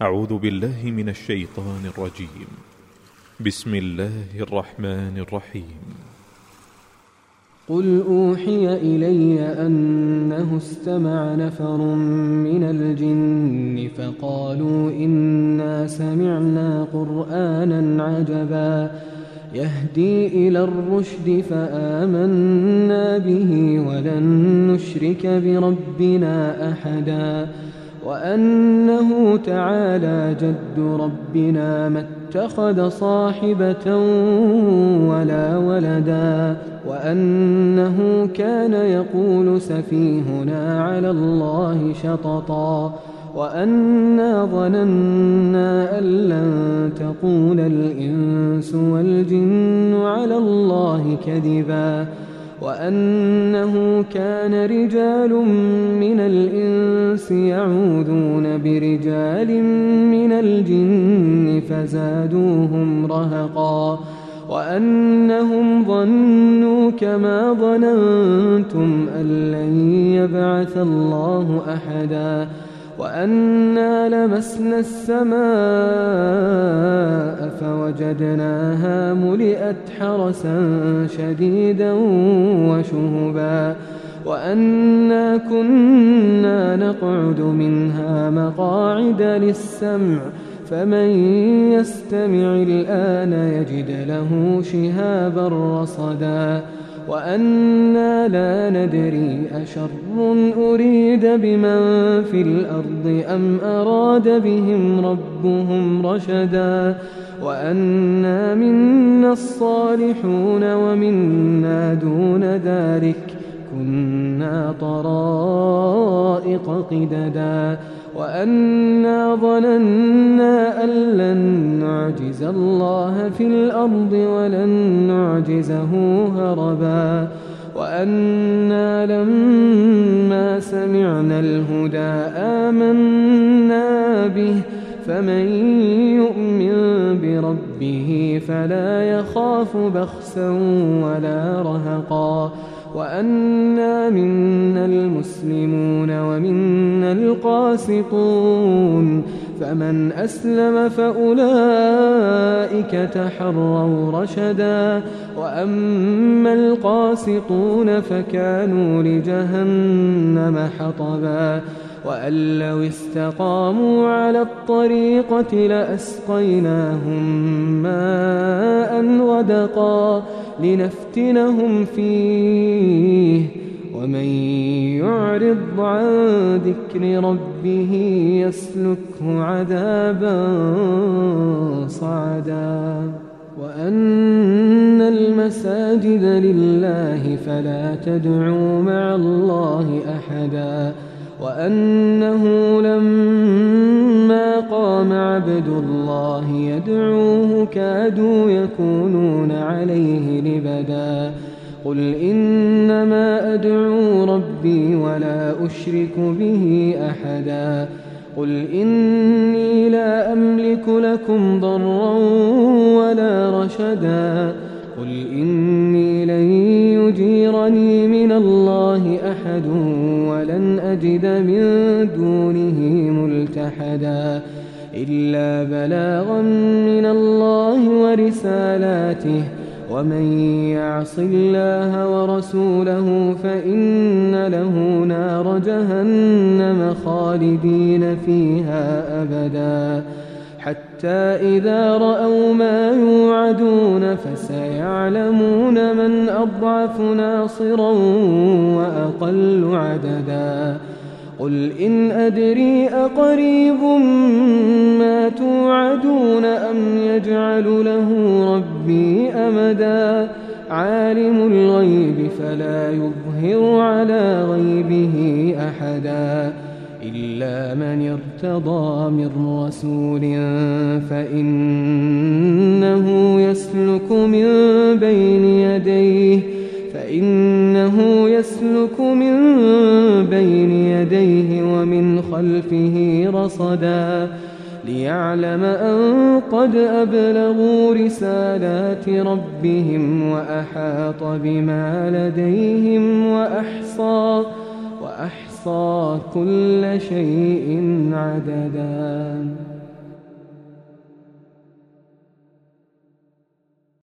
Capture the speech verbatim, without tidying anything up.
أعوذ بالله من الشيطان الرجيم. بسم الله الرحمن الرحيم. قل أوحي إلي أنه استمع نفر من الجن فقالوا إنا سمعنا قرآنا عجبا يهدي إلى الرشد فآمنا به ولن نشرك بربنا أحدا وأنه تعالى جد ربنا ما اتخذ صاحبة ولا ولدا وأنه كان يقول سفيهنا على الله شططا وأنا ظننا أن لن تقول الإنس والجن على الله كذبا وأنه كان رجال من الإنس يعوذون برجال من الجن فزادوهم رهقا وأنهم ظنوا كما ظننتم أن لن يبعث الله أحدا وأنا لمسنا السماء فوجدناها ملئت حرسا شديدا وشهبا وأنا كنا نقعد منها مقاعد للسمع فمن يستمع الآن يجد له شهابا رصدا وأنا لا ندري أشر أريد بمن في الأرض أم أراد بهم ربهم رشدا وأنا منا الصالحون ومنا دون ذلك كنا طرائق قددا وأنا ظننا أن لن نعجز الله في الأرض ولن نعجزه هربا وأنا لما سمعنا الهدى آمنا به فمن يؤمن بربه فلا يخاف بخسا ولا رهقا وأنا منا المسلمون ومنا القاسطون فمن أسلم فأولئك تحروا رشدا وأما القاسطون فكانوا لجهنم حطبا وأن لو استقاموا على الطريقة لأسقيناهم ماء غدقا لنفتنهم فيه ومن يعرض عن ذكر ربه يسلكه عذابا صعدا وأن المساجد لله فلا تدعوا مع الله أحدا وأنه لما قام عبد الله يدعوه كادوا يكونون عليه لبدا قل إنما أدعو ربي ولا أشرك به أحدا قل إني لا أملك لكم ضرا ولا رشدا قل إني لن يجيرني من الله أحد ولن أجد من دونه ملتحدا إلا بلاغا من الله ورسالاته ومن يعص الله ورسوله فإن له نار جهنم خالدين فيها أبدا حتى إذا رأوا ما يوعدون فسيعلمون من أضعف ناصرا وأقل عددا قل إن أدري أقريب ما توعدون أم يجعل له ربي أمدا عالم الغيب فلا يظهر على غيبه أحدا إلا من ارتضى من رسول فإنه يسلك من بين يديه فإنه يسلك من بين يديه ومن خلفه رصدا ليعلم أن قد أبلغوا رسالات ربهم وأحاط بما لديهم وأحصى وأحصى كل شيء عددا.